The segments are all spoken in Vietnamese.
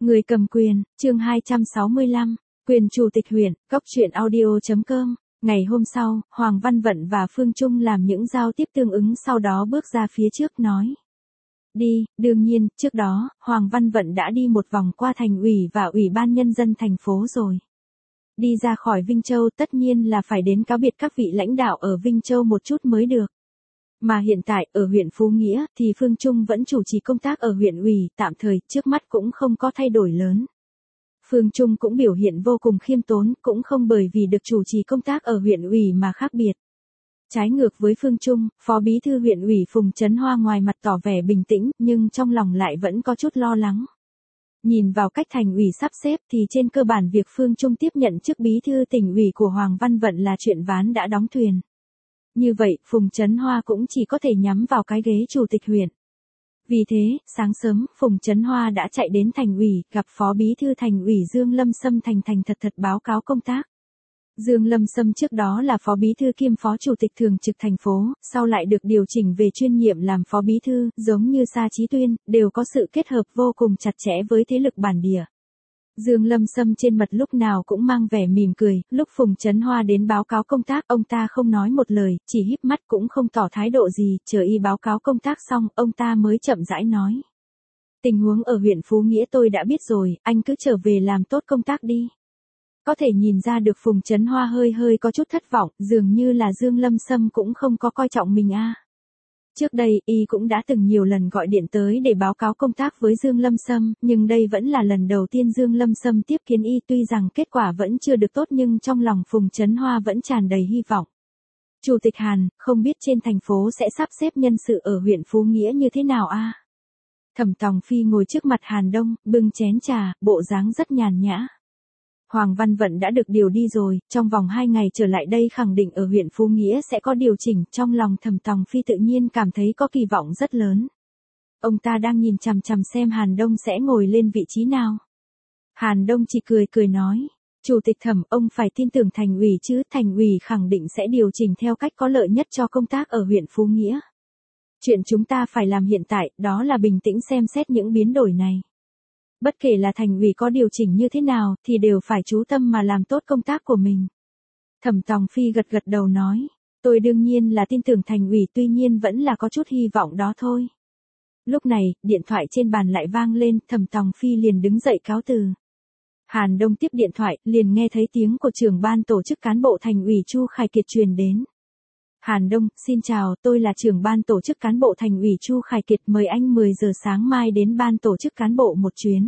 Người cầm quyền, chương 265, quyền chủ tịch huyện, Cóc truyện audio.com. Ngày hôm sau, Hoàng Văn Vận và Phương Trung làm những giao tiếp tương ứng sau đó bước ra phía trước nói. Đi, đương nhiên, trước đó, Hoàng Văn Vận đã đi một vòng qua thành ủy và ủy ban nhân dân thành phố rồi. Đi ra khỏi Vinh Châu tất nhiên là phải đến cáo biệt các vị lãnh đạo ở Vinh Châu một chút mới được. Mà hiện tại, ở huyện Phú Nghĩa, thì Phương Trung vẫn chủ trì công tác ở huyện ủy, tạm thời, trước mắt cũng không có thay đổi lớn. Phương Trung cũng biểu hiện vô cùng khiêm tốn, cũng không bởi vì được chủ trì công tác ở huyện ủy mà khác biệt. Trái ngược với Phương Trung, Phó Bí thư huyện ủy Phùng Chấn Hoa ngoài mặt tỏ vẻ bình tĩnh, nhưng trong lòng lại vẫn có chút lo lắng. Nhìn vào cách thành ủy sắp xếp thì trên cơ bản việc Phương Trung tiếp nhận chức bí thư tỉnh ủy của Hoàng Văn Vận là chuyện ván đã đóng thuyền. Như vậy, Phùng Chấn Hoa cũng chỉ có thể nhắm vào cái ghế chủ tịch huyện. Vì thế, sáng sớm, Phùng Chấn Hoa đã chạy đến thành ủy, gặp Phó Bí thư thành ủy Dương Lâm Sâm thành thật báo cáo công tác. Dương Lâm Sâm trước đó là Phó Bí thư kiêm Phó Chủ tịch thường trực thành phố, sau lại được điều chỉnh về chuyên nhiệm làm Phó Bí thư, giống như Sa Chí Tuyên, đều có sự kết hợp vô cùng chặt chẽ với thế lực bản địa. Dương Lâm Sâm trên mặt lúc nào cũng mang vẻ mỉm cười, lúc Phùng Chấn Hoa đến báo cáo công tác, ông ta không nói một lời, chỉ híp mắt cũng không tỏ thái độ gì, chờ y báo cáo công tác xong, ông ta mới chậm rãi nói. Tình huống ở huyện Phú Nghĩa tôi đã biết rồi, anh cứ trở về làm tốt công tác đi. Có thể nhìn ra được Phùng Chấn Hoa hơi có chút thất vọng, dường như là Dương Lâm Sâm cũng không có coi trọng mình a. Trước đây, y cũng đã từng nhiều lần gọi điện tới để báo cáo công tác với Dương Lâm Sâm, nhưng đây vẫn là lần đầu tiên Dương Lâm Sâm tiếp kiến y, tuy rằng kết quả vẫn chưa được tốt nhưng trong lòng Phùng Chấn Hoa vẫn tràn đầy hy vọng. Chủ tịch Hàn, không biết trên thành phố sẽ sắp xếp nhân sự ở huyện Phú Nghĩa như thế nào a? Thẩm Tòng Phi ngồi trước mặt Hàn Đông, bưng chén trà, bộ dáng rất nhàn nhã. Hoàng Văn Vận đã được điều đi rồi, trong vòng 2 ngày trở lại đây khẳng định ở huyện Phú Nghĩa sẽ có điều chỉnh, trong lòng Thẩm Tòng Phi tự nhiên cảm thấy có kỳ vọng rất lớn. Ông ta đang nhìn chằm chằm xem Hàn Đông sẽ ngồi lên vị trí nào. Hàn Đông chỉ cười nói, Chủ tịch Thẩm, ông phải tin tưởng thành ủy chứ, thành ủy khẳng định sẽ điều chỉnh theo cách có lợi nhất cho công tác ở huyện Phú Nghĩa. Chuyện chúng ta phải làm hiện tại, đó là bình tĩnh xem xét những biến đổi này. Bất kể là thành ủy có điều chỉnh như thế nào, thì đều phải chú tâm mà làm tốt công tác của mình. Thẩm Tòng Phi gật đầu nói, tôi đương nhiên là tin tưởng thành ủy, tuy nhiên vẫn là có chút hy vọng đó thôi. Lúc này, điện thoại trên bàn lại vang lên, Thẩm Tòng Phi liền đứng dậy cáo từ. Hàn Đông tiếp điện thoại, liền nghe thấy tiếng của trưởng ban tổ chức cán bộ thành ủy Chu Khải Kiệt truyền đến. Hàn Đông, xin chào, tôi là trưởng ban tổ chức cán bộ thành ủy Chu Khải Kiệt, mời anh 10 giờ sáng mai đến ban tổ chức cán bộ một chuyến.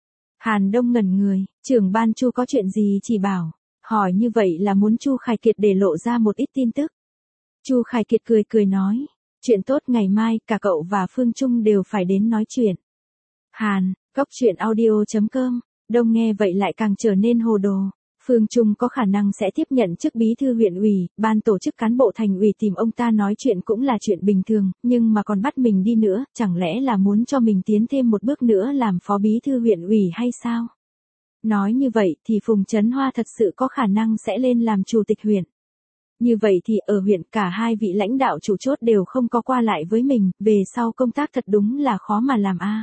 Hàn Đông ngẩn người, trưởng ban Chu có chuyện gì chỉ bảo, hỏi như vậy là muốn Chu Khải Kiệt để lộ ra một ít tin tức. Chu Khải Kiệt cười nói, chuyện tốt, ngày mai, cả cậu và Phương Trung đều phải đến nói chuyện. Hàn, Cóc truyện audio.com, Đông nghe vậy lại càng trở nên hồ đồ. Phương Trung có khả năng sẽ tiếp nhận chức bí thư huyện ủy, ban tổ chức cán bộ thành ủy tìm ông ta nói chuyện cũng là chuyện bình thường, nhưng mà còn bắt mình đi nữa, chẳng lẽ là muốn cho mình tiến thêm một bước nữa làm phó bí thư huyện ủy hay sao? Nói như vậy thì Phùng Chấn Hoa thật sự có khả năng sẽ lên làm chủ tịch huyện. Như vậy thì ở huyện cả hai vị lãnh đạo chủ chốt đều không có qua lại với mình, về sau công tác thật đúng là khó mà làm a.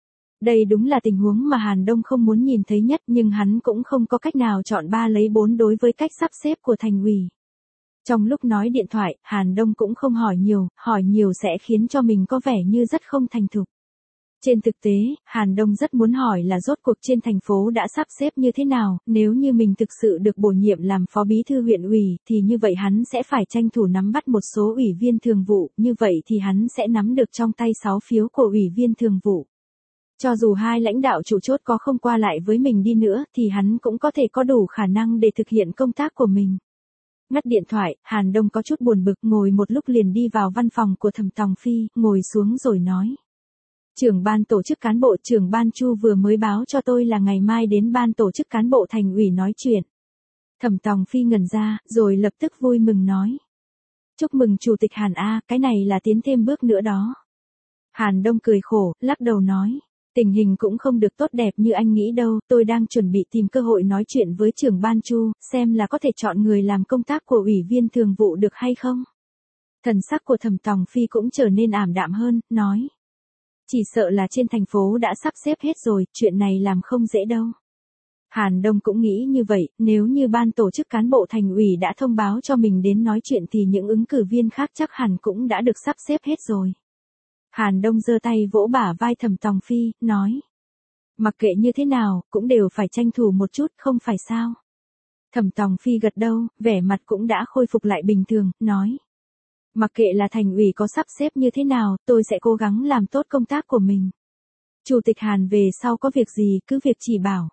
Đây đúng là tình huống mà Hàn Đông không muốn nhìn thấy nhất, nhưng hắn cũng không có cách nào chọn 3 lấy 4 đối với cách sắp xếp của thành ủy. Trong lúc nói điện thoại, Hàn Đông cũng không hỏi nhiều sẽ khiến cho mình có vẻ như rất không thành thục. Trên thực tế, Hàn Đông rất muốn hỏi là rốt cuộc trên thành phố đã sắp xếp như thế nào, nếu như mình thực sự được bổ nhiệm làm phó bí thư huyện ủy, thì như vậy hắn sẽ phải tranh thủ nắm bắt một số ủy viên thường vụ, như vậy thì hắn sẽ nắm được trong tay 6 phiếu của ủy viên thường vụ. Cho dù hai lãnh đạo chủ chốt có không qua lại với mình đi nữa, thì hắn cũng có thể có đủ khả năng để thực hiện công tác của mình. Ngắt điện thoại, Hàn Đông có chút buồn bực, ngồi một lúc liền đi vào văn phòng của Thẩm Tòng Phi, ngồi xuống rồi nói. Trưởng ban tổ chức cán bộ, trưởng ban Chu vừa mới báo cho tôi là ngày mai đến ban tổ chức cán bộ thành ủy nói chuyện. Thẩm Tòng Phi ngẩn ra, rồi lập tức vui mừng nói. Chúc mừng Chủ tịch Hàn a, cái này là tiến thêm bước nữa đó. Hàn Đông cười khổ, lắc đầu nói. Tình hình cũng không được tốt đẹp như anh nghĩ đâu, tôi đang chuẩn bị tìm cơ hội nói chuyện với trưởng ban Chu, xem là có thể chọn người làm công tác của ủy viên thường vụ được hay không. Thần sắc của Thẩm Tòng Phi cũng trở nên ảm đạm hơn, nói. Chỉ sợ là trên thành phố đã sắp xếp hết rồi, chuyện này làm không dễ đâu. Hàn Đông cũng nghĩ như vậy, nếu như ban tổ chức cán bộ thành ủy đã thông báo cho mình đến nói chuyện thì những ứng cử viên khác chắc hẳn cũng đã được sắp xếp hết rồi. Hàn Đông giơ tay vỗ bả vai Thẩm Tòng Phi, nói. Mặc kệ như thế nào, cũng đều phải tranh thủ một chút, không phải sao. Thẩm Tòng Phi gật đầu, vẻ mặt cũng đã khôi phục lại bình thường, nói. Mặc kệ là thành ủy có sắp xếp như thế nào, tôi sẽ cố gắng làm tốt công tác của mình. Chủ tịch Hàn về sau có việc gì cứ việc chỉ bảo.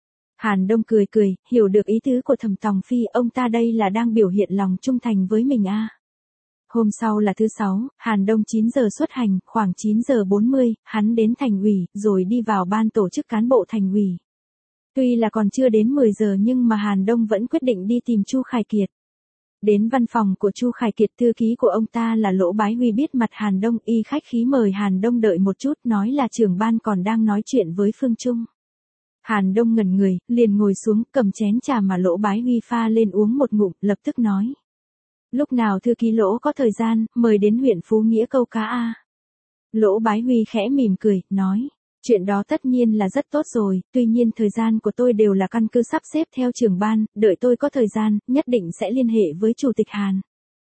Hàn Đông cười cười, hiểu được ý tứ của Thẩm Tòng Phi, ông ta đây là đang biểu hiện lòng trung thành với mình à. Hôm sau là thứ 6, Hàn Đông 9 giờ xuất hành, khoảng 9 giờ 40, hắn đến thành ủy, rồi đi vào ban tổ chức cán bộ thành ủy. Tuy là còn chưa đến 10 giờ nhưng mà Hàn Đông vẫn quyết định đi tìm Chu Khải Kiệt. Đến văn phòng của Chu Khải Kiệt, thư ký của ông ta là Lỗ Bái Huy biết mặt Hàn Đông, y khách khí mời Hàn Đông đợi một chút, nói là trưởng ban còn đang nói chuyện với Phương Trung. Hàn Đông ngẩn người, liền ngồi xuống, cầm chén trà mà Lỗ Bái Huy pha lên uống một ngụm, lập tức nói. Lúc nào thư ký Lỗ có thời gian, mời đến huyện Phú Nghĩa câu cá a. Lỗ Bái Huy khẽ mỉm cười, nói. Chuyện đó tất nhiên là rất tốt rồi, tuy nhiên thời gian của tôi đều là căn cứ sắp xếp theo trưởng ban, đợi tôi có thời gian, nhất định sẽ liên hệ với Chủ tịch Hàn.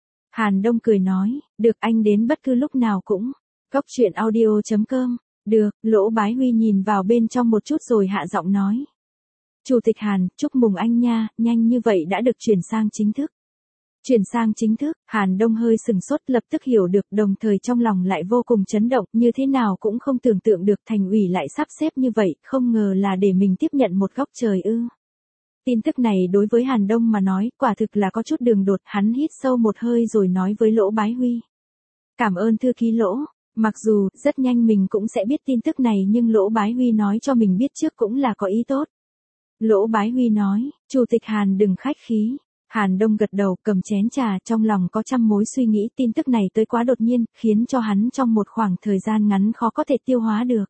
Hàn Đông cười nói, được, anh đến bất cứ lúc nào cũng. Cóc truyện audio.com, được, Lỗ Bái Huy nhìn vào bên trong một chút rồi hạ giọng nói. Chủ tịch Hàn, chúc mừng anh nha, nhanh như vậy đã được chuyển sang chính thức. Chuyển sang chính thức, Hàn Đông hơi sừng sốt, lập tức hiểu được, đồng thời trong lòng lại vô cùng chấn động, như thế nào cũng không tưởng tượng được thành ủy lại sắp xếp như vậy, không ngờ là để mình tiếp nhận một góc trời ư. Tin tức này đối với Hàn Đông mà nói, quả thực là có chút đường đột, hắn hít sâu một hơi rồi nói với Lỗ Bái Huy. Cảm ơn thư ký Lỗ, mặc dù rất nhanh mình cũng sẽ biết tin tức này nhưng Lỗ Bái Huy nói cho mình biết trước cũng là có ý tốt. Lỗ Bái Huy nói, Chủ tịch Hàn đừng khách khí. Hàn Đông gật đầu, cầm chén trà, trong lòng có trăm mối suy nghĩ, tin tức này tới quá đột nhiên, khiến cho hắn trong một khoảng thời gian ngắn khó có thể tiêu hóa được.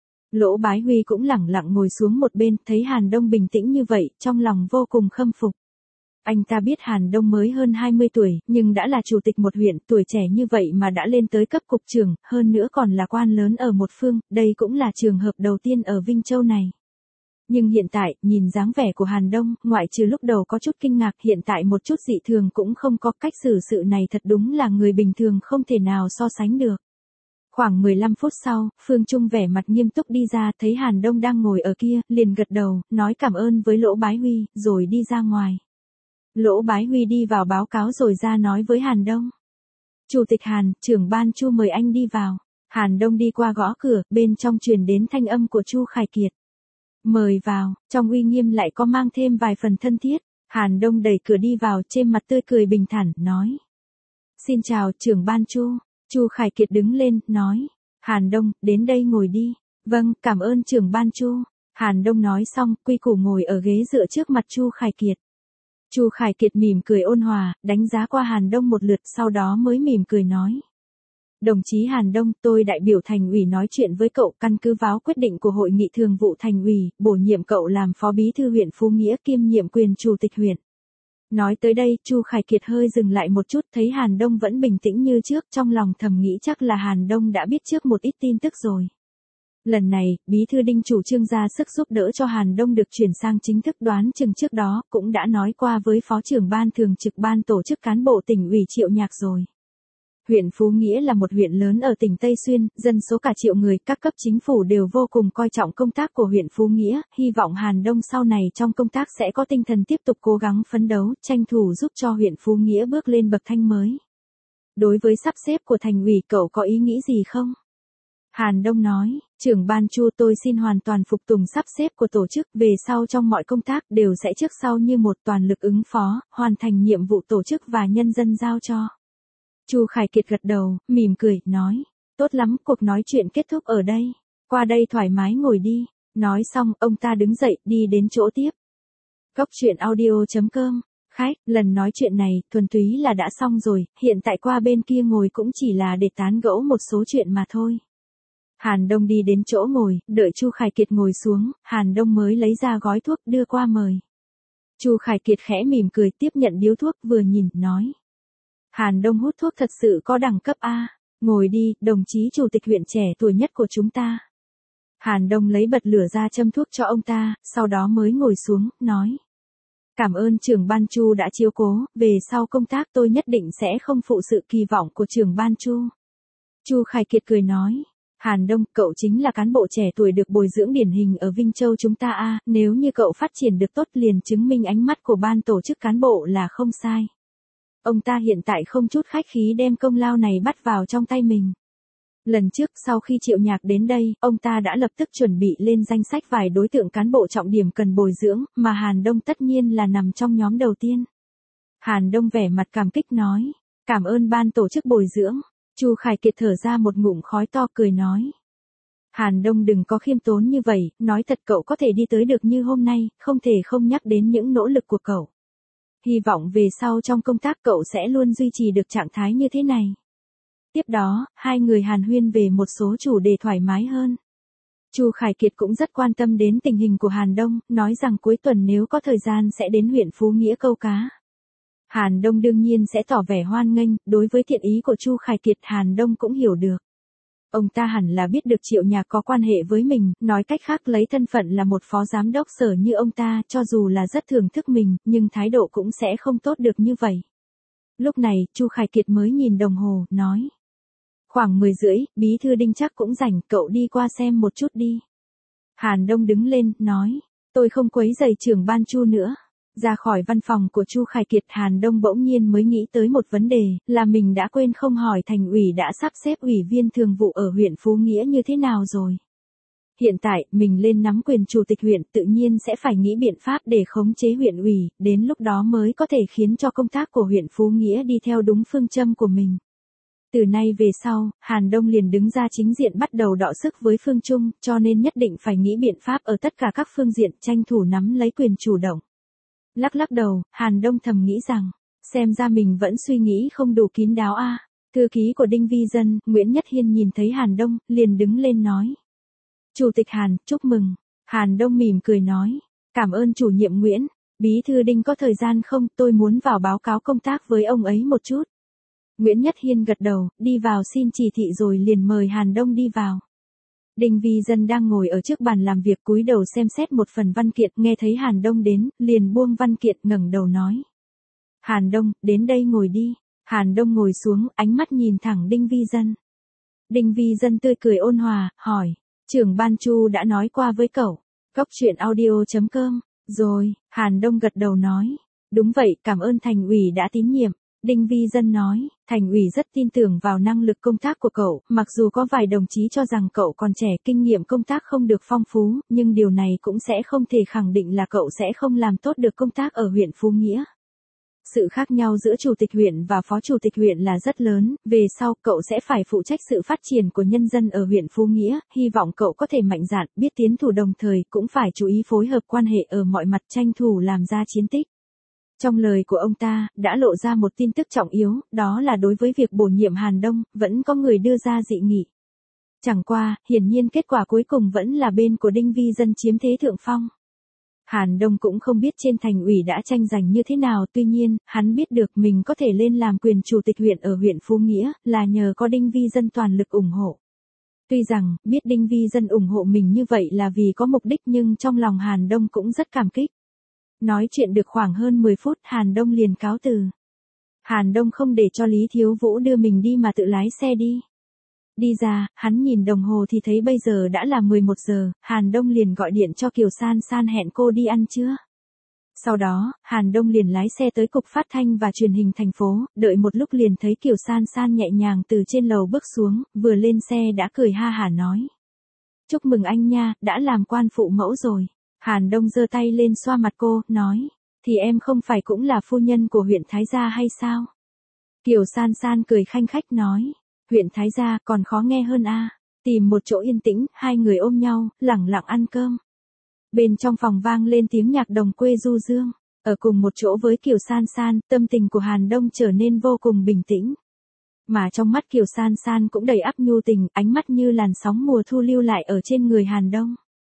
Lỗ Bái Huy cũng lẳng lặng ngồi xuống một bên, thấy Hàn Đông bình tĩnh như vậy, trong lòng vô cùng khâm phục. Anh ta biết Hàn Đông mới hơn 20 tuổi, nhưng đã là chủ tịch một huyện, tuổi trẻ như vậy mà đã lên tới cấp cục trưởng, hơn nữa còn là quan lớn ở một phương, đây cũng là trường hợp đầu tiên ở Vinh Châu này. Nhưng hiện tại, nhìn dáng vẻ của Hàn Đông, ngoại trừ lúc đầu có chút kinh ngạc, hiện tại một chút dị thường cũng không có, cách xử sự này thật đúng là người bình thường không thể nào so sánh được. Khoảng 15 phút sau, Phương Trung vẻ mặt nghiêm túc đi ra, thấy Hàn Đông đang ngồi ở kia, liền gật đầu, nói cảm ơn với Lỗ Bái Huy, rồi đi ra ngoài. Lỗ Bái Huy đi vào báo cáo rồi ra nói với Hàn Đông. Chủ tịch Hàn, trưởng ban Chu mời anh đi vào. Hàn Đông đi qua gõ cửa, bên trong truyền đến thanh âm của Chu Khải Kiệt. Mời vào, trong uy nghiêm lại có mang thêm vài phần thân thiết. Hàn Đông đẩy cửa đi vào, trên mặt tươi cười bình thản, nói. Xin chào, trưởng ban Chu. Chu Khải Kiệt đứng lên, nói. Hàn Đông, đến đây ngồi đi. Vâng, cảm ơn trưởng ban Chu. Hàn Đông nói xong, quy củ ngồi ở ghế dựa trước mặt Chu Khải Kiệt. Chu Khải Kiệt mỉm cười ôn hòa, đánh giá qua Hàn Đông một lượt, sau đó mới mỉm cười nói. Đồng chí Hàn Đông, tôi đại biểu thành ủy nói chuyện với cậu, căn cứ vào quyết định của hội nghị thường vụ thành ủy, bổ nhiệm cậu làm phó bí thư huyện Phú Nghĩa kiêm nhiệm quyền chủ tịch huyện. Nói tới đây, Chu Khải Kiệt hơi dừng lại một chút, thấy Hàn Đông vẫn bình tĩnh như trước, trong lòng thầm nghĩ chắc là Hàn Đông đã biết trước một ít tin tức rồi. Lần này, bí thư Đinh chủ trương ra sức giúp đỡ cho Hàn Đông được chuyển sang chính thức, đoán chừng trước đó cũng đã nói qua với phó trưởng ban thường trực ban tổ chức cán bộ tỉnh ủy Triệu Nhạc rồi. Huyện Phú Nghĩa là một huyện lớn ở tỉnh Tây Xuyên, dân số cả triệu người, các cấp chính phủ đều vô cùng coi trọng công tác của huyện Phú Nghĩa, hy vọng Hàn Đông sau này trong công tác sẽ có tinh thần tiếp tục cố gắng phấn đấu, tranh thủ giúp cho huyện Phú Nghĩa bước lên bậc thang mới. Đối với sắp xếp của thành ủy cậu có ý nghĩ gì không? Hàn Đông nói, trưởng ban Chu tôi xin hoàn toàn phục tùng sắp xếp của tổ chức, về sau trong mọi công tác đều sẽ trước sau như một, toàn lực ứng phó, hoàn thành nhiệm vụ tổ chức và nhân dân giao cho. Chu Khải Kiệt gật đầu, mỉm cười, nói, tốt lắm, cuộc nói chuyện kết thúc ở đây, qua đây thoải mái ngồi đi. Nói xong, ông ta đứng dậy, đi đến chỗ tiếp. Cóc truyện audio.com, khách, lần nói chuyện này, thuần túy là đã xong rồi, hiện tại qua bên kia ngồi cũng chỉ là để tán gẫu một số chuyện mà thôi. Hàn Đông đi đến chỗ ngồi, đợi Chu Khải Kiệt ngồi xuống, Hàn Đông mới lấy ra gói thuốc đưa qua mời. Chu Khải Kiệt khẽ mỉm cười tiếp nhận điếu thuốc, vừa nhìn, nói. Hàn Đông hút thuốc thật sự có đẳng cấp a. Ngồi đi, đồng chí chủ tịch huyện trẻ tuổi nhất của chúng ta. Hàn Đông lấy bật lửa ra châm thuốc cho ông ta, sau đó mới ngồi xuống, nói. Cảm ơn trưởng ban Chu đã chiếu cố, về sau công tác tôi nhất định sẽ không phụ sự kỳ vọng của trưởng ban Chu. Chu Khải Kiệt cười nói. Hàn Đông, cậu chính là cán bộ trẻ tuổi được bồi dưỡng điển hình ở Vinh Châu chúng ta a, nếu như cậu phát triển được tốt liền chứng minh ánh mắt của ban tổ chức cán bộ là không sai. Ông ta hiện tại không chút khách khí đem công lao này bắt vào trong tay mình. Lần trước sau khi Triệu Nhạc đến đây, ông ta đã lập tức chuẩn bị lên danh sách vài đối tượng cán bộ trọng điểm cần bồi dưỡng, mà Hàn Đông tất nhiên là nằm trong nhóm đầu tiên. Hàn Đông vẻ mặt cảm kích nói, cảm ơn ban tổ chức bồi dưỡng. Chu Khải Kiệt thở ra một ngụm khói to cười nói. Hàn Đông đừng có khiêm tốn như vậy, nói thật cậu có thể đi tới được như hôm nay, không thể không nhắc đến những nỗ lực của cậu. Hy vọng về sau trong công tác cậu sẽ luôn duy trì được trạng thái như thế này. Tiếp đó, hai người hàn huyên về một số chủ đề thoải mái hơn. Chu Khải Kiệt cũng rất quan tâm đến tình hình của Hàn Đông, nói rằng cuối tuần nếu có thời gian sẽ đến huyện Phú Nghĩa câu cá. Hàn Đông đương nhiên sẽ tỏ vẻ hoan nghênh, đối với thiện ý của Chu Khải Kiệt Hàn Đông cũng hiểu được. Ông ta hẳn là biết được Triệu Nhạc có quan hệ với mình, nói cách khác lấy thân phận là một phó giám đốc sở như ông ta, cho dù là rất thưởng thức mình, nhưng thái độ cũng sẽ không tốt được như vậy. Lúc này, Chu Khải Kiệt mới nhìn đồng hồ, nói. Khoảng 10:30, bí thư Đinh chắc cũng rảnh, cậu đi qua xem một chút đi. Hàn Đông đứng lên, nói. Tôi không quấy rầy trưởng ban Chu nữa. Ra khỏi văn phòng của Chu Khải Kiệt, Hàn Đông bỗng nhiên mới nghĩ tới một vấn đề, là mình đã quên không hỏi thành ủy đã sắp xếp ủy viên thường vụ ở huyện Phú Nghĩa như thế nào rồi. Hiện tại, mình lên nắm quyền chủ tịch huyện tự nhiên sẽ phải nghĩ biện pháp để khống chế huyện ủy, đến lúc đó mới có thể khiến cho công tác của huyện Phú Nghĩa đi theo đúng phương châm của mình. Từ nay về sau, Hàn Đông liền đứng ra chính diện bắt đầu đọ sức với Phương Trung, cho nên nhất định phải nghĩ biện pháp ở tất cả các phương diện tranh thủ nắm lấy quyền chủ động. Lắc lắc đầu, Hàn Đông thầm nghĩ rằng, xem ra mình vẫn suy nghĩ không đủ kín đáo a. Thư ký của Đinh Vi Dân, Nguyễn Nhất Hiên nhìn thấy Hàn Đông, liền đứng lên nói. Chủ tịch Hàn, chúc mừng. Hàn Đông mỉm cười nói, cảm ơn chủ nhiệm Nguyễn, bí thư Đinh có thời gian không, tôi muốn vào báo cáo công tác với ông ấy một chút. Nguyễn Nhất Hiên gật đầu, đi vào xin chỉ thị rồi liền mời Hàn Đông đi vào. Đinh Vi Dân đang ngồi ở trước bàn làm việc cúi đầu xem xét một phần văn kiện, nghe thấy Hàn Đông đến, liền buông văn kiện ngẩng đầu nói. Hàn Đông, đến đây ngồi đi. Hàn Đông ngồi xuống, ánh mắt nhìn thẳng Đinh Vi Dân. Đinh Vi Dân tươi cười ôn hòa, hỏi, trưởng ban Chu đã nói qua với cậu. Cóc truyện audio.com, rồi, Hàn Đông gật đầu nói. Đúng vậy, cảm ơn thành ủy đã tín nhiệm. Đinh Vi Dân nói, thành ủy rất tin tưởng vào năng lực công tác của cậu, mặc dù có vài đồng chí cho rằng cậu còn trẻ, kinh nghiệm công tác không được phong phú, nhưng điều này cũng sẽ không thể khẳng định là cậu sẽ không làm tốt được công tác ở huyện Phú Nghĩa. Sự khác nhau giữa chủ tịch huyện và phó chủ tịch huyện là rất lớn, về sau cậu sẽ phải phụ trách sự phát triển của nhân dân ở huyện Phú Nghĩa, hy vọng cậu có thể mạnh dạn, biết tiến thủ đồng thời cũng phải chú ý phối hợp quan hệ ở mọi mặt tranh thủ làm ra chiến tích. Trong lời của ông ta, đã lộ ra một tin tức trọng yếu, đó là đối với việc bổ nhiệm Hàn Đông, vẫn có người đưa ra dị nghị. Chẳng qua, hiển nhiên kết quả cuối cùng vẫn là bên của Đinh Vi Dân chiếm thế thượng phong. Hàn Đông cũng không biết trên thành ủy đã tranh giành như thế nào, tuy nhiên, hắn biết được mình có thể lên làm quyền chủ tịch huyện ở huyện Phú Nghĩa, là nhờ có Đinh Vi Dân toàn lực ủng hộ. Tuy rằng, biết Đinh Vi Dân ủng hộ mình như vậy là vì có mục đích nhưng trong lòng Hàn Đông cũng rất cảm kích. Nói chuyện được khoảng hơn 10 phút, Hàn Đông liền cáo từ. Hàn Đông không để cho Lý Thiếu Vũ đưa mình đi mà tự lái xe đi. Đi ra, hắn nhìn đồng hồ thì thấy bây giờ đã là 11 giờ, Hàn Đông liền gọi điện cho Kiều San San hẹn cô đi ăn trưa. Sau đó, Hàn Đông liền lái xe tới Cục Phát thanh và Truyền hình thành phố, đợi một lúc liền thấy Kiều San San nhẹ nhàng từ trên lầu bước xuống, vừa lên xe đã cười ha hả nói. Chúc mừng anh nha, đã làm quan phụ mẫu rồi. Hàn Đông giơ tay lên xoa mặt cô, nói, thì em không phải cũng là phu nhân của huyện Thái Gia hay sao? Kiều San San cười khanh khách nói, huyện Thái Gia còn khó nghe hơn a. Tìm một chỗ yên tĩnh, hai người ôm nhau, lẳng lặng ăn cơm. Bên trong phòng vang lên tiếng nhạc đồng quê du dương, ở cùng một chỗ với Kiều San San, tâm tình của Hàn Đông trở nên vô cùng bình tĩnh. Mà trong mắt Kiều San San cũng đầy ắp nhu tình, ánh mắt như làn sóng mùa thu lưu lại ở trên người Hàn Đông.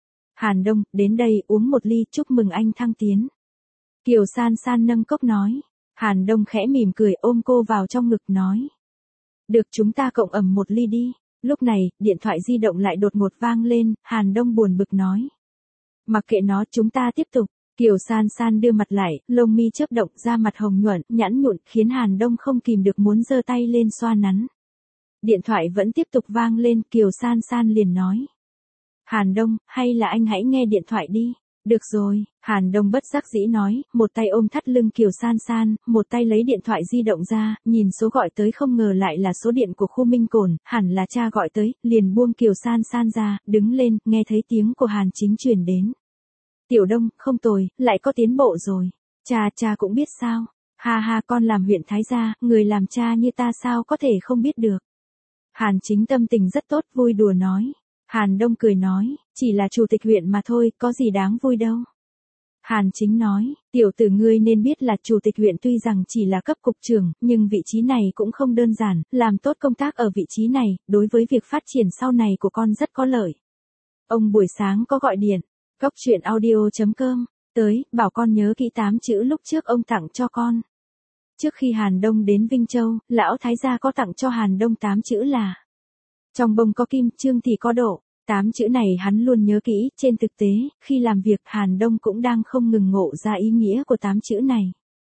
Hàn Đông, đến đây uống một ly, chúc mừng anh thăng tiến. Kiều San San nâng cốc nói. Hàn Đông khẽ mỉm cười ôm cô vào trong ngực nói. Được chúng ta cộng ẩm một ly đi. Lúc này, điện thoại di động lại đột ngột vang lên, Hàn Đông buồn bực nói. Mặc kệ nó, chúng ta tiếp tục. Kiều San San đưa mặt lại, lông mi chớp động, da mặt hồng nhuận, nhẵn nhụn, khiến Hàn Đông không kìm được muốn giơ tay lên xoa nắn. Điện thoại vẫn tiếp tục vang lên, Kiều San San liền nói. Hàn Đông, hay là anh hãy nghe điện thoại đi. Được rồi, Hàn Đông bất đắc dĩ nói, một tay ôm thắt lưng Kiều San San, một tay lấy điện thoại di động ra, nhìn số gọi tới không ngờ lại là số điện của khu Minh Cổn, hẳn là cha gọi tới, liền buông Kiều San San ra, đứng lên, nghe thấy tiếng của Hàn Chính truyền đến. Tiểu Đông, không tồi, lại có tiến bộ rồi. Cha cũng biết sao. Ha ha, con làm huyện Thái Gia, người làm cha như ta sao có thể không biết được. Hàn Chính tâm tình rất tốt, vui đùa nói. Hàn Đông cười nói, chỉ là chủ tịch huyện mà thôi, có gì đáng vui đâu. Hàn Chính nói, tiểu tử ngươi nên biết là chủ tịch huyện tuy rằng chỉ là cấp cục trưởng, nhưng vị trí này cũng không đơn giản, làm tốt công tác ở vị trí này, đối với việc phát triển sau này của con rất có lợi. Ông buổi sáng có gọi điện, Cốc truyện audio.com, tới, bảo con nhớ kỹ 8 chữ lúc trước ông tặng cho con. Trước khi Hàn Đông đến Vinh Châu, lão Thái gia có tặng cho Hàn Đông 8 chữ là trong bông có kim, trương thì có độ. 8 chữ này hắn luôn nhớ kỹ, trên thực tế, khi làm việc Hàn Đông cũng đang không ngừng ngộ ra ý nghĩa của 8 chữ này.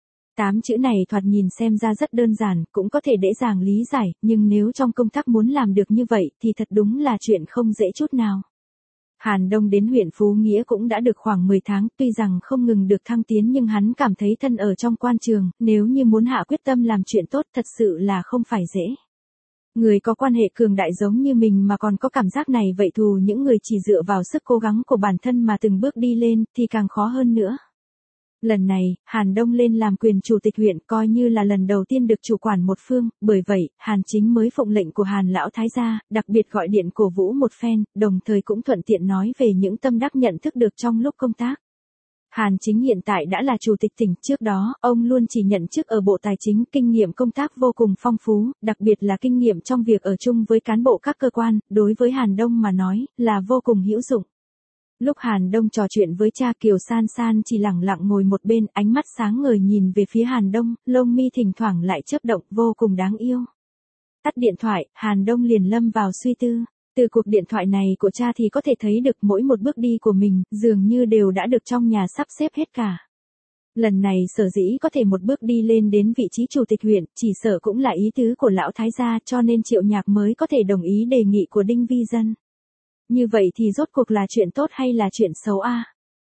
8 chữ này thoạt nhìn xem ra rất đơn giản, cũng có thể dễ dàng lý giải, nhưng nếu trong công tác muốn làm được như vậy thì thật đúng là chuyện không dễ chút nào. Hàn Đông đến huyện Phú Nghĩa cũng đã được khoảng 10 tháng, tuy rằng không ngừng được thăng tiến nhưng hắn cảm thấy thân ở trong quan trường, nếu như muốn hạ quyết tâm làm chuyện tốt thật sự là không phải dễ. Người có quan hệ cường đại giống như mình mà còn có cảm giác này vậy thù những người chỉ dựa vào sức cố gắng của bản thân mà từng bước đi lên thì càng khó hơn nữa. Lần này, Hàn Đông lên làm quyền chủ tịch huyện coi như là lần đầu tiên được chủ quản một phương, bởi vậy, Hàn Chính mới phụng lệnh của Hàn Lão Thái gia, đặc biệt gọi điện cổ vũ một phen, đồng thời cũng thuận tiện nói về những tâm đắc nhận thức được trong lúc công tác. Hàn Chính hiện tại đã là chủ tịch tỉnh, trước đó, ông luôn chỉ nhận chức ở Bộ Tài chính, kinh nghiệm công tác vô cùng phong phú, đặc biệt là kinh nghiệm trong việc ở chung với cán bộ các cơ quan, đối với Hàn Đông mà nói, là vô cùng hữu dụng. Lúc Hàn Đông trò chuyện với cha, Kiều San San chỉ lẳng lặng ngồi một bên, ánh mắt sáng ngời nhìn về phía Hàn Đông, lông mi thỉnh thoảng lại chớp động, vô cùng đáng yêu. Tắt điện thoại, Hàn Đông liền lâm vào suy tư. Từ cuộc điện thoại này của cha thì có thể thấy được mỗi một bước đi của mình, dường như đều đã được trong nhà sắp xếp hết cả. Lần này sở dĩ có thể một bước đi lên đến vị trí chủ tịch huyện, chỉ sợ cũng là ý tứ của lão Thái gia, cho nên Triệu Nhạc mới có thể đồng ý đề nghị của Đinh Vi Dân. Như vậy thì rốt cuộc là chuyện tốt hay là chuyện xấu a?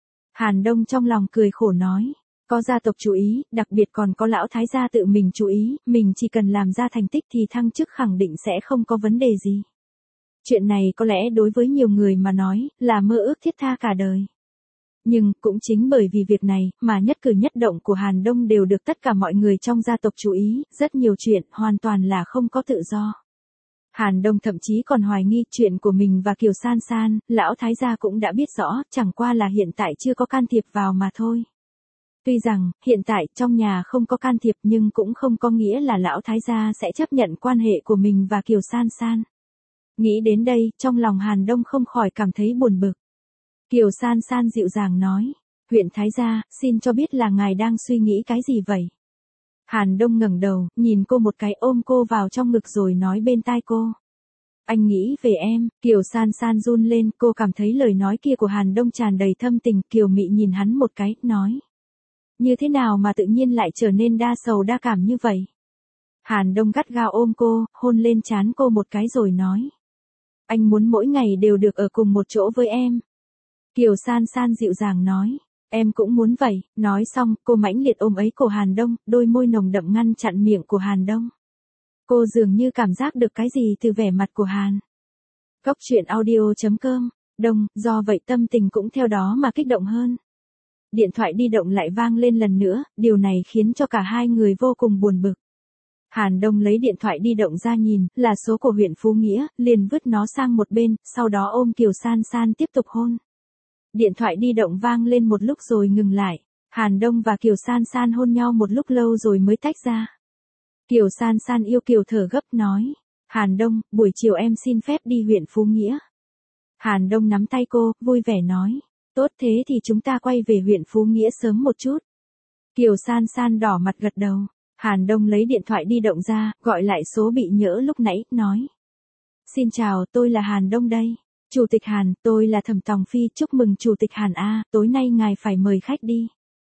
Hàn Đông trong lòng cười khổ nói, có gia tộc chú ý, đặc biệt còn có lão Thái gia tự mình chú ý, mình chỉ cần làm ra thành tích thì thăng chức khẳng định sẽ không có vấn đề gì. Chuyện này có lẽ đối với nhiều người mà nói, là mơ ước thiết tha cả đời. Nhưng, cũng chính bởi vì việc này, mà nhất cử nhất động của Hàn Đông đều được tất cả mọi người trong gia tộc chú ý, rất nhiều chuyện, hoàn toàn là không có tự do. Hàn Đông thậm chí còn hoài nghi chuyện của mình và Kiều San San, lão Thái gia cũng đã biết rõ, chẳng qua là hiện tại chưa có can thiệp vào mà thôi. Tuy rằng, hiện tại trong nhà không có can thiệp nhưng cũng không có nghĩa là lão Thái gia sẽ chấp nhận quan hệ của mình và Kiều San San. Nghĩ đến đây, trong lòng Hàn Đông không khỏi cảm thấy buồn bực. Kiều San San dịu dàng nói, huyện Thái gia, xin cho biết là ngài đang suy nghĩ cái gì vậy? Hàn Đông ngẩng đầu, nhìn cô một cái, ôm cô vào trong ngực rồi nói bên tai cô. Anh nghĩ về em. Kiều San San run lên, cô cảm thấy lời nói kia của Hàn Đông tràn đầy thâm tình, Kiều Mị nhìn hắn một cái, nói. Như thế nào mà tự nhiên lại trở nên đa sầu đa cảm như vậy? Hàn Đông gắt gao ôm cô, hôn lên trán cô một cái rồi nói. Anh muốn mỗi ngày đều được ở cùng một chỗ với em. Kiều San San dịu dàng nói. Em cũng muốn vậy, nói xong, cô mãnh liệt ôm ấy cổ Hàn Đông, đôi môi nồng đậm ngăn chặn miệng của Hàn Đông. Cô dường như cảm giác được cái gì từ vẻ mặt của Hàn. Cốc truyện audio.com, Đông, do vậy tâm tình cũng theo đó mà kích động hơn. Điện thoại di động lại vang lên lần nữa, điều này khiến cho cả hai người vô cùng buồn bực. Hàn Đông lấy điện thoại di động ra nhìn, là số của huyện Phú Nghĩa, liền vứt nó sang một bên, sau đó ôm Kiều San San tiếp tục hôn. Điện thoại di động vang lên một lúc rồi ngừng lại. Hàn Đông và Kiều San San hôn nhau một lúc lâu rồi mới tách ra. Kiều San San yêu kiều thở gấp nói. Hàn Đông, buổi chiều em xin phép đi huyện Phú Nghĩa. Hàn Đông nắm tay cô, vui vẻ nói. Tốt thế thì chúng ta quay về huyện Phú Nghĩa sớm một chút. Kiều San San đỏ mặt gật đầu. Hàn Đông lấy điện thoại di động ra, gọi lại số bị nhỡ lúc nãy, nói. Xin chào, tôi là Hàn Đông đây. Chủ tịch Hàn, tôi là Thẩm Tòng Phi, chúc mừng Chủ tịch Hàn a, tối nay ngài phải mời khách đi.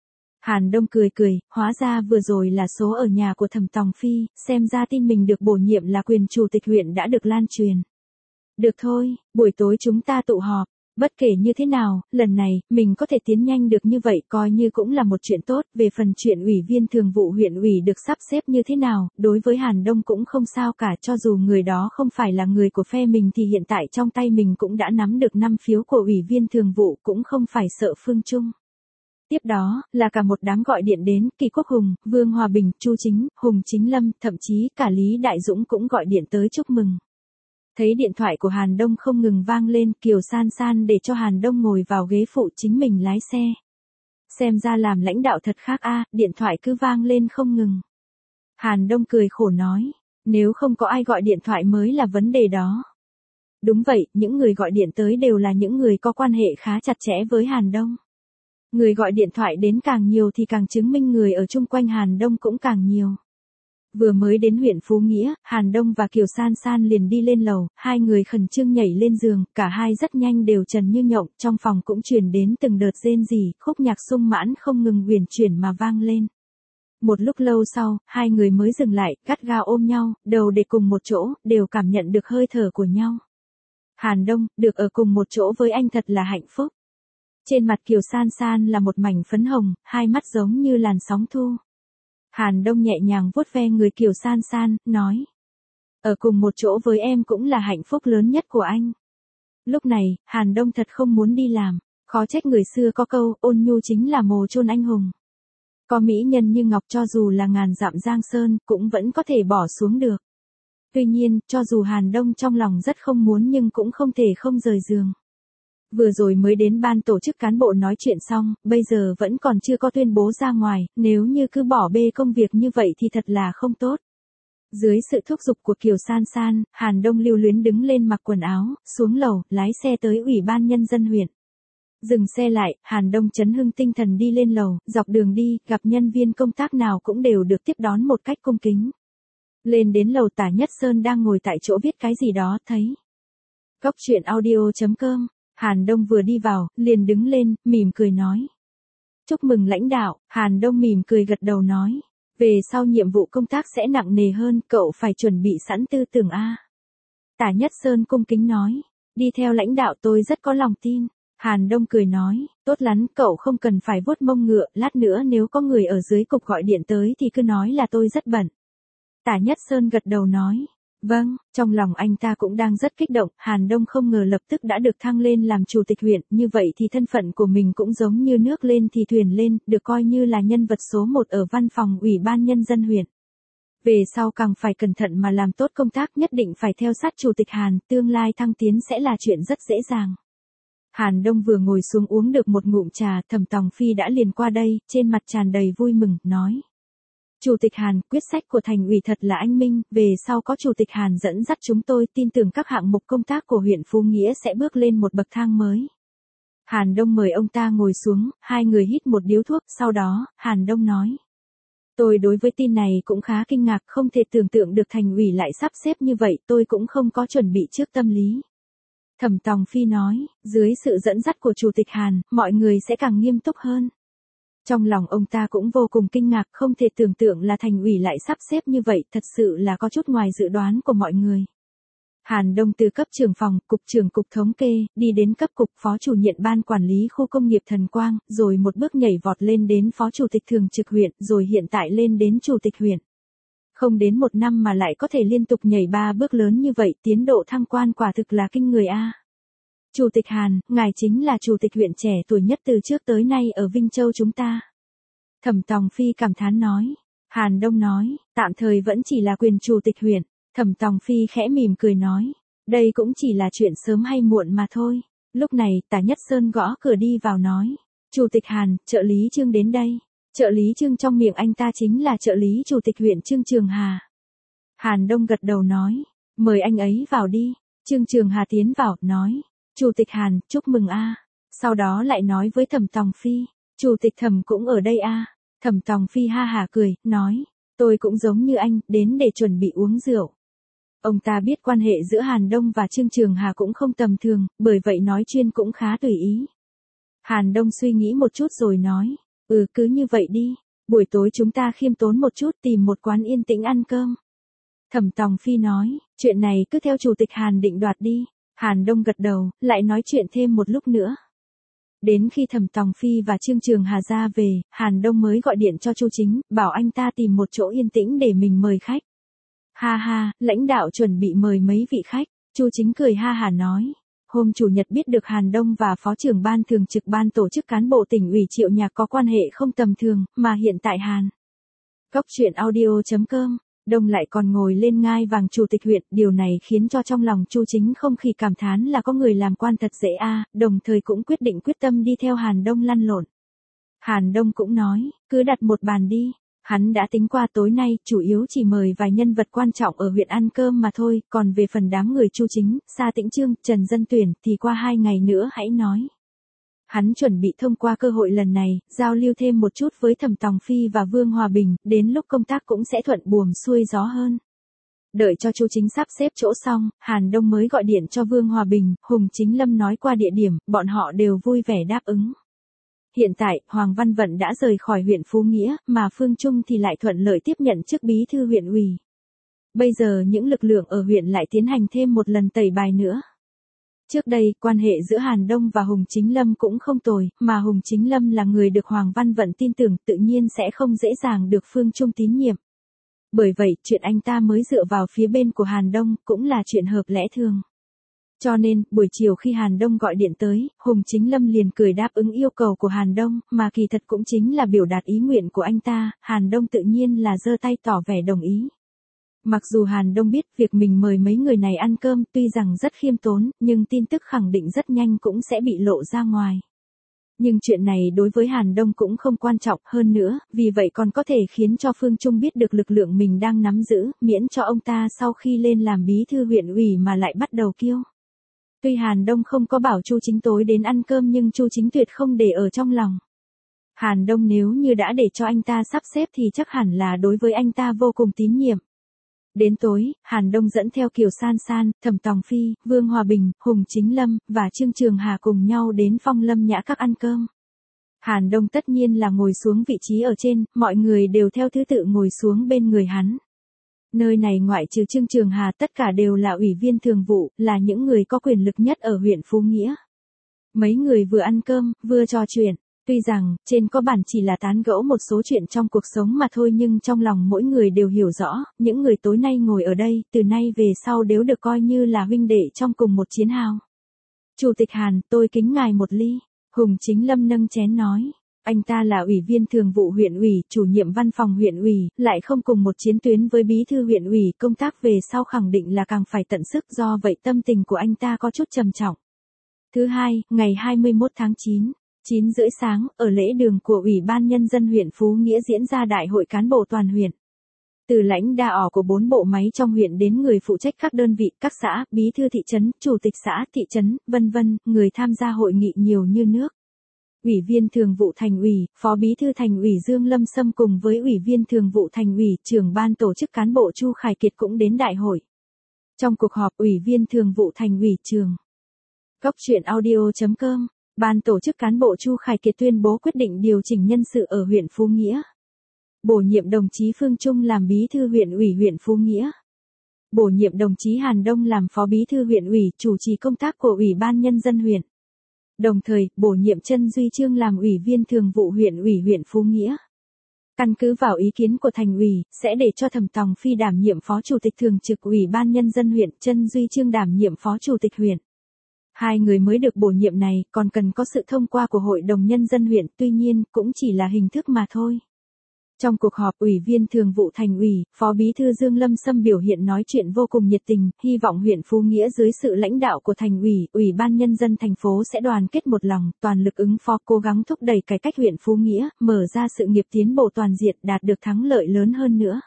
Hàn Đông cười cười, hóa ra vừa rồi là số ở nhà của Thẩm Tòng Phi, xem ra tin mình được bổ nhiệm là quyền chủ tịch huyện đã được lan truyền. Được thôi, buổi tối chúng ta tụ họp. Bất kể như thế nào, lần này, mình có thể tiến nhanh được như vậy coi như cũng là một chuyện tốt. Về phần chuyện ủy viên thường vụ huyện ủy được sắp xếp như thế nào, đối với Hàn Đông cũng không sao cả, cho dù người đó không phải là người của phe mình thì hiện tại trong tay mình cũng đã nắm được 5 phiếu của ủy viên thường vụ, cũng không phải sợ Phương Trung. Tiếp đó, là cả một đám gọi điện đến, Kỳ Quốc Hùng, Vương Hòa Bình, Chu Chính, Hùng Chính Lâm, thậm chí cả Lý Đại Dũng cũng gọi điện tới chúc mừng. Thấy điện thoại của Hàn Đông không ngừng vang lên, Kiều San San để cho Hàn Đông ngồi vào ghế phụ chính mình lái xe. Xem ra làm lãnh đạo thật khác a, điện thoại cứ vang lên không ngừng. Hàn Đông cười khổ nói, nếu không có ai gọi điện thoại mới là vấn đề đó. Đúng vậy, những người gọi điện tới đều là những người có quan hệ khá chặt chẽ với Hàn Đông. Người gọi điện thoại đến càng nhiều thì càng chứng minh người ở chung quanh Hàn Đông cũng càng nhiều. Vừa mới đến huyện Phú Nghĩa, Hàn Đông và Kiều San San liền đi lên lầu, hai người khẩn trương nhảy lên giường, cả hai rất nhanh đều trần như nhộng, trong phòng cũng truyền đến từng đợt rên rỉ, khúc nhạc sung mãn không ngừng huyền chuyển mà vang lên. Một lúc lâu sau, hai người mới dừng lại, gắt gao ôm nhau, đầu để cùng một chỗ, đều cảm nhận được hơi thở của nhau. Hàn Đông, được ở cùng một chỗ với anh thật là hạnh phúc. Trên mặt Kiều San San là một mảnh phấn hồng, hai mắt giống như làn sóng thu. Hàn Đông nhẹ nhàng vuốt ve người Kiều San San, nói. Ở cùng một chỗ với em cũng là hạnh phúc lớn nhất của anh. Lúc này, Hàn Đông thật không muốn đi làm, khó trách người xưa có câu, ôn nhu chính là mồ chôn anh hùng. Có mỹ nhân như ngọc cho dù là ngàn dặm giang sơn, cũng vẫn có thể bỏ xuống được. Tuy nhiên, cho dù Hàn Đông trong lòng rất không muốn nhưng cũng không thể không rời giường. Vừa rồi mới đến ban tổ chức cán bộ nói chuyện xong, bây giờ vẫn còn chưa có tuyên bố ra ngoài, nếu như cứ bỏ bê công việc như vậy thì thật là không tốt. Dưới sự thúc giục của Kiều San San, Hàn Đông lưu luyến đứng lên mặc quần áo, xuống lầu, lái xe tới Ủy ban Nhân dân huyện. Dừng xe lại, Hàn Đông chấn hưng tinh thần đi lên lầu, dọc đường đi, gặp nhân viên công tác nào cũng đều được tiếp đón một cách cung kính. Lên đến lầu Tả Nhất Sơn đang ngồi tại chỗ viết cái gì đó, thấy. Cóc truyện audio.com. Hàn Đông vừa đi vào, liền đứng lên, mỉm cười nói. Chúc mừng lãnh đạo, Hàn Đông mỉm cười gật đầu nói. Về sau nhiệm vụ công tác sẽ nặng nề hơn, cậu phải chuẩn bị sẵn tư tưởng a. Tả Nhất Sơn cung kính nói. Đi theo lãnh đạo tôi rất có lòng tin. Hàn Đông cười nói, tốt lắm, cậu không cần phải vuốt mông ngựa, lát nữa nếu có người ở dưới cục gọi điện tới thì cứ nói là tôi rất bận. Tả Nhất Sơn gật đầu nói. Vâng, trong lòng anh ta cũng đang rất kích động, Hàn Đông không ngờ lập tức đã được thăng lên làm chủ tịch huyện, như vậy thì thân phận của mình cũng giống như nước lên thì thuyền lên, được coi như là nhân vật số 1 ở văn phòng Ủy ban Nhân dân huyện. Về sau càng phải cẩn thận mà làm tốt công tác, nhất định phải theo sát chủ tịch Hàn, tương lai thăng tiến sẽ là chuyện rất dễ dàng. Hàn Đông vừa ngồi xuống uống được một ngụm trà, Thẩm Tòng Phi đã liền qua đây, trên mặt tràn đầy vui mừng, nói. Chủ tịch Hàn, quyết sách của thành ủy thật là anh minh, về sau có Chủ tịch Hàn dẫn dắt chúng tôi, tin tưởng các hạng mục công tác của huyện Phú Nghĩa sẽ bước lên một bậc thang mới. Hàn Đông mời ông ta ngồi xuống, hai người hít một điếu thuốc, sau đó, Hàn Đông nói. Tôi đối với tin này cũng khá kinh ngạc, không thể tưởng tượng được thành ủy lại sắp xếp như vậy, tôi cũng không có chuẩn bị trước tâm lý. Thẩm Tòng Phi nói, dưới sự dẫn dắt của Chủ tịch Hàn, mọi người sẽ càng nghiêm túc hơn. Trong lòng ông ta cũng vô cùng kinh ngạc, không thể tưởng tượng là thành ủy lại sắp xếp như vậy, thật sự là có chút ngoài dự đoán của mọi người. Hàn Đông từ cấp trưởng phòng, cục trưởng cục thống kê, đi đến cấp cục phó chủ nhiệm ban quản lý khu công nghiệp Thần Quang, rồi một bước nhảy vọt lên đến phó chủ tịch thường trực huyện, rồi hiện tại lên đến chủ tịch huyện. Không đến một năm mà lại có thể liên tục nhảy 3 bước lớn như vậy, tiến độ thăng quan quả thực là kinh người a. Chủ tịch Hàn, ngài chính là chủ tịch huyện trẻ tuổi nhất từ trước tới nay ở Vinh Châu chúng ta. Thẩm Tòng Phi cảm thán nói. Hàn Đông nói, tạm thời vẫn chỉ là quyền chủ tịch huyện. Thẩm Tòng Phi khẽ mỉm cười nói, đây cũng chỉ là chuyện sớm hay muộn mà thôi. Lúc này, Tả Nhất Sơn gõ cửa đi vào nói, Chủ tịch Hàn, trợ lý Trương đến đây. Trợ lý Trương trong miệng anh ta chính là trợ lý chủ tịch huyện Trương Trường Hà. Hàn Đông gật đầu nói, mời anh ấy vào đi. Trương Trường Hà tiến vào, nói, Chủ tịch Hàn, chúc mừng a. Sau đó lại nói với Thẩm Tòng Phi, Chủ tịch Thẩm cũng ở đây a. Thẩm Tòng Phi ha hả cười, nói, Tôi cũng giống như anh, đến để chuẩn bị uống rượu. Ông ta biết quan hệ giữa Hàn Đông và Trương Trường Hà cũng không tầm thường, bởi vậy nói chuyên cũng khá tùy ý. Hàn Đông suy nghĩ một chút rồi nói, cứ như vậy đi, buổi tối chúng ta khiêm tốn một chút tìm một quán yên tĩnh ăn cơm. Thẩm Tòng Phi nói, chuyện này cứ theo Chủ tịch Hàn định đoạt đi. Hàn Đông gật đầu, lại nói chuyện thêm một lúc nữa. Đến khi Thẩm Tòng Phi và Trương Trường Hà ra về, Hàn Đông mới gọi điện cho Chu Chính, bảo anh ta tìm một chỗ yên tĩnh để mình mời khách. Ha ha, lãnh đạo chuẩn bị mời mấy vị khách. Chu Chính cười ha hả nói. Hôm Chủ nhật biết được Hàn Đông và Phó trưởng ban thường trực ban tổ chức cán bộ tỉnh ủy Triệu Nhạc có quan hệ không tầm thường, mà hiện tại Hàn Cốc truyện audio.com, Đông lại còn ngồi lên ngai vàng chủ tịch huyện, điều này khiến cho trong lòng Chu Chính không khỉ cảm thán là có người làm quan thật dễ đồng thời cũng quyết định quyết tâm đi theo Hàn Đông lăn lộn. Hàn Đông cũng nói, cứ đặt một bàn đi. Hắn đã tính qua tối nay, chủ yếu chỉ mời vài nhân vật quan trọng ở huyện ăn cơm mà thôi, còn về phần đám người Chu Chính, Sa Tĩnh Trương, Trần Dân Tuyển thì qua 2 ngày nữa hãy nói. Hắn chuẩn bị thông qua cơ hội lần này, giao lưu thêm một chút với Thẩm Tòng Phi và Vương Hòa Bình, đến lúc công tác cũng sẽ thuận buồm xuôi gió hơn. Đợi cho Chu Chính sắp xếp chỗ xong, Hàn Đông mới gọi điện cho Vương Hòa Bình, Hùng Chính Lâm nói qua địa điểm, bọn họ đều vui vẻ đáp ứng. Hiện tại, Hoàng Văn Vận đã rời khỏi huyện Phú Nghĩa, mà Phương Trung thì lại thuận lợi tiếp nhận chức bí thư huyện ủy. Bây giờ những lực lượng ở huyện lại tiến hành thêm một lần tẩy bài nữa. Trước đây, quan hệ giữa Hàn Đông và Hùng Chính Lâm cũng không tồi, mà Hùng Chính Lâm là người được Hoàng Văn Vận tin tưởng, tự nhiên sẽ không dễ dàng được Phương Trung tín nhiệm. Bởi vậy, chuyện anh ta mới dựa vào phía bên của Hàn Đông, cũng là chuyện hợp lẽ thường. Cho nên, buổi chiều khi Hàn Đông gọi điện tới, Hùng Chính Lâm liền cười đáp ứng yêu cầu của Hàn Đông, mà kỳ thật cũng chính là biểu đạt ý nguyện của anh ta, Hàn Đông tự nhiên là giơ tay tỏ vẻ đồng ý. Mặc dù Hàn Đông biết việc mình mời mấy người này ăn cơm tuy rằng rất khiêm tốn, nhưng tin tức khẳng định rất nhanh cũng sẽ bị lộ ra ngoài. Nhưng chuyện này đối với Hàn Đông cũng không quan trọng hơn nữa, vì vậy còn có thể khiến cho Phương Trung biết được lực lượng mình đang nắm giữ, miễn cho ông ta sau khi lên làm bí thư huyện ủy mà lại bắt đầu kiêu. Tuy Hàn Đông không có bảo Chu Chính tối đến ăn cơm nhưng Chu Chính tuyệt không để ở trong lòng. Hàn Đông nếu như đã để cho anh ta sắp xếp thì chắc hẳn là đối với anh ta vô cùng tín nhiệm. Đến tối, Hàn Đông dẫn theo Kiều San San, Thẩm Tòng Phi, Vương Hòa Bình, Hùng Chính Lâm, và Trương Trường Hà cùng nhau đến Phong Lâm Nhã Các ăn cơm. Hàn Đông tất nhiên là ngồi xuống vị trí ở trên, mọi người đều theo thứ tự ngồi xuống bên người hắn. Nơi này ngoại trừ Trương Trường Hà tất cả đều là ủy viên thường vụ, là những người có quyền lực nhất ở huyện Phú Nghĩa. Mấy người vừa ăn cơm, vừa trò chuyện. Tuy rằng, trên có bản chỉ là tán gẫu một số chuyện trong cuộc sống mà thôi nhưng trong lòng mỗi người đều hiểu rõ, những người tối nay ngồi ở đây, từ nay về sau đều được coi như là huynh đệ trong cùng một chiến hào. Chủ tịch Hàn, tôi kính ngài một ly. Hùng Chính Lâm nâng chén nói. Anh ta là ủy viên thường vụ huyện ủy, chủ nhiệm văn phòng huyện ủy, lại không cùng một chiến tuyến với bí thư huyện ủy, công tác về sau khẳng định là càng phải tận sức, do vậy tâm tình của anh ta có chút trầm trọng. Thứ hai, ngày 21 tháng 9. 9:30 sáng, ở lễ đường của Ủy ban Nhân dân huyện Phú Nghĩa diễn ra đại hội cán bộ toàn huyện. Từ lãnh đạo của 4 bộ máy trong huyện đến người phụ trách các đơn vị, các xã, bí thư thị trấn, chủ tịch xã, thị trấn, vân vân, người tham gia hội nghị nhiều như nước. Ủy viên thường vụ thành ủy, phó bí thư thành ủy Dương Lâm Sâm cùng với ủy viên thường vụ thành ủy, trưởng ban tổ chức cán bộ Chu Khải Kiệt cũng đến đại hội. Trong cuộc họp, ủy viên thường vụ thành ủy trường Cốc truyện audio.com, ban tổ chức cán bộ Chu Khải Kiệt tuyên bố quyết định điều chỉnh nhân sự ở huyện Phú Nghĩa. Bổ nhiệm đồng chí Phương Trung làm bí thư huyện ủy huyện Phú Nghĩa. Bổ nhiệm đồng chí Hàn Đông làm phó bí thư huyện ủy, chủ trì công tác của Ủy ban Nhân dân huyện. Đồng thời, bổ nhiệm Trân Duy Trương làm ủy viên thường vụ huyện ủy huyện Phú Nghĩa. Căn cứ vào ý kiến của thành ủy, sẽ để cho Thẩm Tòng Phi đảm nhiệm phó chủ tịch thường trực Ủy ban Nhân dân huyện, Trân Duy Trương đảm nhiệm phó chủ tịch huyện. Hai người mới được bổ nhiệm này còn cần có sự thông qua của Hội đồng Nhân dân huyện, tuy nhiên cũng chỉ là hình thức mà thôi. Trong cuộc họp, ủy viên thường vụ thành ủy, phó bí thư Dương Lâm Sâm biểu hiện nói chuyện vô cùng nhiệt tình, hy vọng huyện Phú Nghĩa dưới sự lãnh đạo của thành ủy, Ủy ban Nhân dân thành phố sẽ đoàn kết một lòng, toàn lực ứng phó, cố gắng thúc đẩy cải cách huyện Phú Nghĩa, mở ra sự nghiệp tiến bộ toàn diện, đạt được thắng lợi lớn hơn nữa.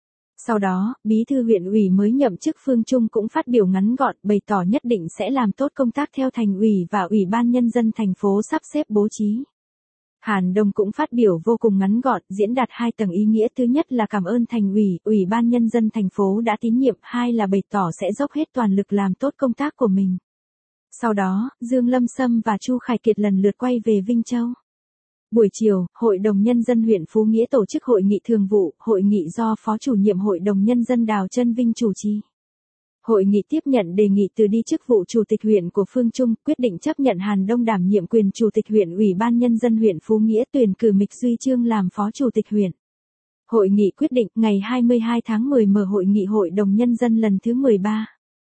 Sau đó, bí thư huyện ủy mới nhậm chức Phương Trung cũng phát biểu ngắn gọn, bày tỏ nhất định sẽ làm tốt công tác theo thành ủy và Ủy ban Nhân dân thành phố sắp xếp bố trí. Hàn Đông cũng phát biểu vô cùng ngắn gọn, diễn đạt hai tầng ý nghĩa. Thứ nhất là cảm ơn thành ủy, ủy ban nhân dân thành phố đã tín nhiệm. Hai là bày tỏ sẽ dốc hết toàn lực làm tốt công tác của mình. Sau đó, Dương Lâm Sâm và Chu Khải Kiệt lần lượt quay về Vinh Châu. Buổi chiều, Hội đồng Nhân dân huyện Phú Nghĩa tổ chức hội nghị thường vụ, hội nghị do Phó chủ nhiệm Hội đồng Nhân dân Đào Chân Vinh chủ trì. Hội nghị tiếp nhận đề nghị từ đi chức vụ Chủ tịch huyện của Phương Trung, quyết định chấp nhận Hàn Đông đảm nhiệm quyền Chủ tịch huyện Ủy ban Nhân dân huyện Phú Nghĩa, tuyển cử Mịch Duy Trương làm Phó Chủ tịch huyện. Hội nghị quyết định ngày 22 tháng 10 mở hội nghị Hội đồng Nhân dân lần thứ 13.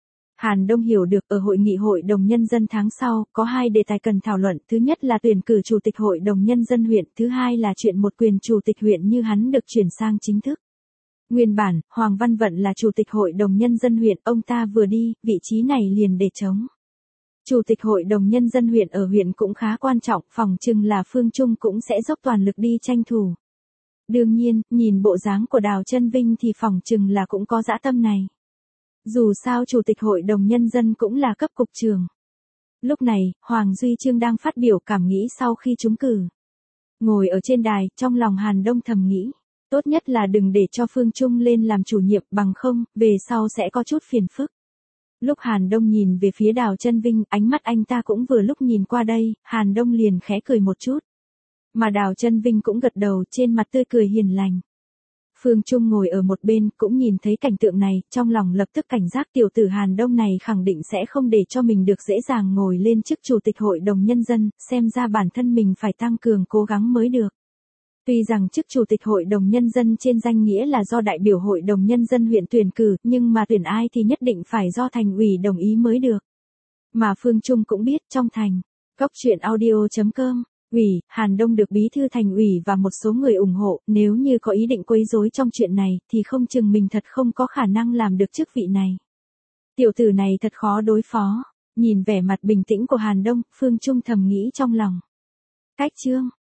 Hàn Đông hiểu được ở hội nghị Hội đồng Nhân dân tháng sau, có hai đề tài cần thảo luận. Thứ nhất là tuyển cử Chủ tịch Hội đồng Nhân dân huyện, thứ hai là chuyện một quyền Chủ tịch huyện như hắn được chuyển sang chính thức. Nguyên bản, Hoàng Văn Vận là Chủ tịch Hội đồng Nhân dân huyện, ông ta vừa đi, vị trí này liền để trống. Chủ tịch Hội đồng Nhân dân huyện ở huyện cũng khá quan trọng, phỏng chừng là Phương Trung cũng sẽ dốc toàn lực đi tranh thủ. Đương nhiên, nhìn bộ dáng của Đào Chân Vinh thì phỏng chừng là cũng có dã tâm này. Dù sao Chủ tịch Hội đồng Nhân dân cũng là cấp cục trưởng. Lúc này, Hoàng Duy Trương đang phát biểu cảm nghĩ sau khi trúng cử. Ngồi ở trên đài, trong lòng Hàn Đông thầm nghĩ. Tốt nhất là đừng để cho Phương Trung lên làm chủ nhiệm, bằng không, về sau sẽ có chút phiền phức. Lúc Hàn Đông nhìn về phía Đào Chân Vinh, ánh mắt anh ta cũng vừa lúc nhìn qua đây, Hàn Đông liền khẽ cười một chút. Mà Đào Chân Vinh cũng gật đầu, trên mặt tươi cười hiền lành. Phương Trung ngồi ở một bên, cũng nhìn thấy cảnh tượng này, trong lòng lập tức cảnh giác tiểu tử Hàn Đông này khẳng định sẽ không để cho mình được dễ dàng ngồi lên chức Chủ tịch Hội đồng Nhân dân, xem ra bản thân mình phải tăng cường cố gắng mới được. Tuy rằng chức Chủ tịch Hội đồng Nhân dân trên danh nghĩa là do đại biểu Hội đồng Nhân dân huyện tuyển cử, nhưng mà tuyển ai thì nhất định phải do thành ủy đồng ý mới được. Mà Phương Trung cũng biết trong thành, Cóc Truyện Audio.com, ủy, Hàn Đông được bí thư thành ủy và một số người ủng hộ, nếu như có ý định quấy rối trong chuyện này, thì không chừng mình thật không có khả năng làm được chức vị này. Tiểu tử này thật khó đối phó, nhìn vẻ mặt bình tĩnh của Hàn Đông, Phương Trung thầm nghĩ trong lòng. Cách chương